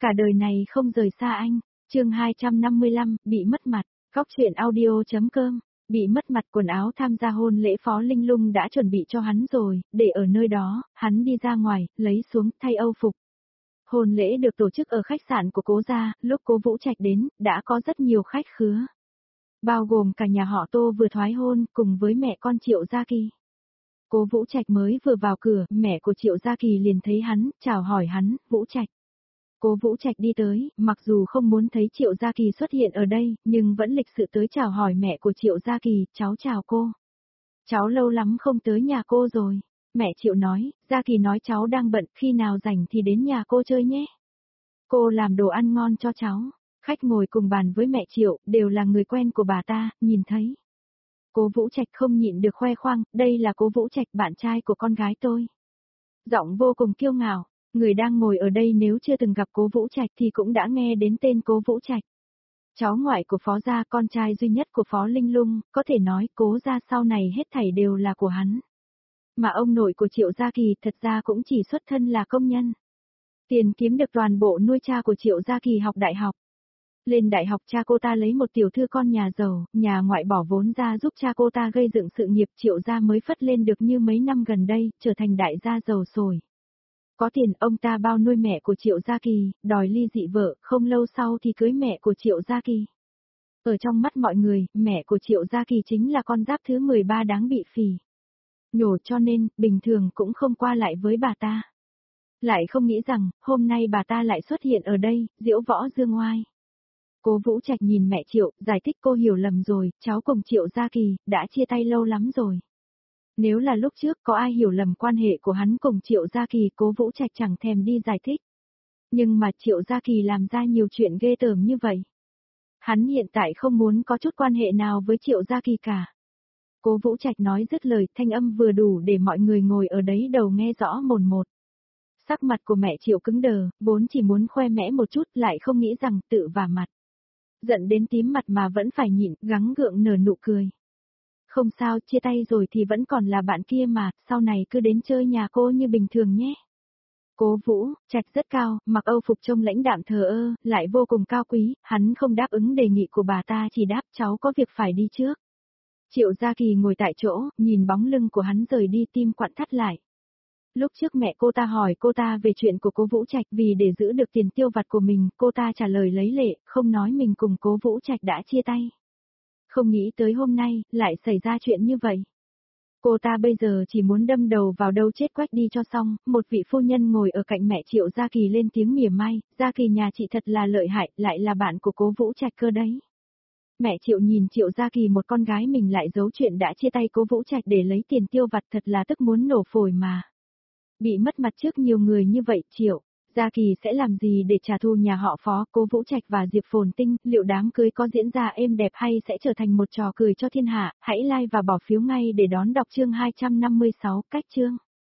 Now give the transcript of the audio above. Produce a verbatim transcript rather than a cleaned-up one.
cả đời này không rời xa anh. Chương hai trăm năm mươi lăm, bị mất mặt. Góc truyện audio.com. Bị mất mặt, quần áo tham gia hôn lễ Phó Linh Lung đã chuẩn bị cho hắn rồi, để ở nơi đó, hắn đi ra ngoài, lấy xuống, thay âu phục. Hôn lễ được tổ chức ở khách sạn của Cố gia, lúc Cố Vũ Trạch đến, đã có rất nhiều khách khứa. Bao gồm cả nhà họ Tô vừa thoái hôn, cùng với mẹ con Triệu Gia Kỳ. Cố Vũ Trạch mới vừa vào cửa, mẹ của Triệu Gia Kỳ liền thấy hắn, chào hỏi hắn, Vũ Trạch. Cố Vũ Trạch đi tới, mặc dù không muốn thấy Triệu Gia Kỳ xuất hiện ở đây, nhưng vẫn lịch sự tới chào hỏi mẹ của Triệu Gia Kỳ, cháu chào cô. Cháu lâu lắm không tới nhà cô rồi. Mẹ Triệu nói, Gia Kỳ nói cháu đang bận, khi nào rảnh thì đến nhà cô chơi nhé. Cô làm đồ ăn ngon cho cháu. Khách ngồi cùng bàn với mẹ Triệu, đều là người quen của bà ta, nhìn thấy. Cố Vũ Trạch không nhịn được khoe khoang, đây là Cố Vũ Trạch, bạn trai của con gái tôi. Giọng vô cùng kiêu ngạo, người đang ngồi ở đây nếu chưa từng gặp Cố Vũ Trạch thì cũng đã nghe đến tên Cố Vũ Trạch. Cháu ngoại của Phó gia, con trai duy nhất của Phó Linh Lung, có thể nói Cố gia sau này hết thảy đều là của hắn. Mà ông nội của Triệu Gia Kỳ thật ra cũng chỉ xuất thân là công nhân. Tiền kiếm được toàn bộ nuôi cha của Triệu Gia Kỳ học đại học. Lên đại học cha cô ta lấy một tiểu thư con nhà giàu, nhà ngoại bỏ vốn ra giúp cha cô ta gây dựng sự nghiệp, Triệu gia mới phất lên được như mấy năm gần đây, trở thành đại gia giàu sồi. Có tiền ông ta bao nuôi mẹ của Triệu Gia Kỳ, đòi ly dị vợ, không lâu sau thì cưới mẹ của Triệu Gia Kỳ. Ở trong mắt mọi người, mẹ của Triệu Gia Kỳ chính là con giáp thứ mười ba đáng bị phỉ nhổ, cho nên, bình thường cũng không qua lại với bà ta. Lại không nghĩ rằng, hôm nay bà ta lại xuất hiện ở đây, diễu võ dương oai. Cố Vũ Trạch nhìn mẹ Triệu, giải thích cô hiểu lầm rồi, cháu cùng Triệu Gia Kỳ, đã chia tay lâu lắm rồi. Nếu là lúc trước có ai hiểu lầm quan hệ của hắn cùng Triệu Gia Kỳ, Cố Vũ Trạch chẳng thèm đi giải thích. Nhưng mà Triệu Gia Kỳ làm ra nhiều chuyện ghê tởm như vậy. Hắn hiện tại không muốn có chút quan hệ nào với Triệu Gia Kỳ cả. Cố Vũ Trạch nói dứt lời, thanh âm vừa đủ để mọi người ngồi ở đấy đầu nghe rõ mồn một. Sắc mặt của mẹ Triệu cứng đờ, vốn chỉ muốn khoe mẽ một chút, lại không nghĩ rằng tự vả mặt. Giận đến tím mặt mà vẫn phải nhịn, gắng gượng nở nụ cười. Không sao, chia tay rồi thì vẫn còn là bạn kia mà, sau này cứ đến chơi nhà cô như bình thường nhé. Cố Vũ Trạch rất cao, mặc âu phục trông lãnh đạm thờ ơ, lại vô cùng cao quý, hắn không đáp ứng đề nghị của bà ta, chỉ đáp cháu có việc phải đi trước. Triệu Gia Kỳ ngồi tại chỗ, nhìn bóng lưng của hắn rời đi, tim quặn thắt lại. Lúc trước mẹ cô ta hỏi cô ta về chuyện của Cố Vũ Trạch, vì để giữ được tiền tiêu vặt của mình, cô ta trả lời lấy lệ, không nói mình cùng Cố Vũ Trạch đã chia tay. Không nghĩ tới hôm nay, lại xảy ra chuyện như vậy. Cô ta bây giờ chỉ muốn đâm đầu vào đâu chết quách đi cho xong, một vị phu nhân ngồi ở cạnh mẹ Triệu Gia Kỳ lên tiếng mỉa mai, Gia Kỳ nhà chị thật là lợi hại, lại là bạn của Cố Vũ Trạch cơ đấy. Mẹ Triệu nhìn Triệu Gia Kỳ, một con gái mình lại giấu chuyện đã chia tay Cố Vũ Trạch để lấy tiền tiêu vặt, thật là tức muốn nổ phổi mà. Bị mất mặt trước nhiều người như vậy, Triệu Gia Kỳ sẽ làm gì để trả thù nhà họ Phó? Cố Vũ Trạch và Diệp Phồn Tinh, liệu đám cưới có diễn ra êm đẹp hay sẽ trở thành một trò cười cho thiên hạ? Hãy like và bỏ phiếu ngay để đón đọc chương hai trăm năm mươi sáu, cách chương.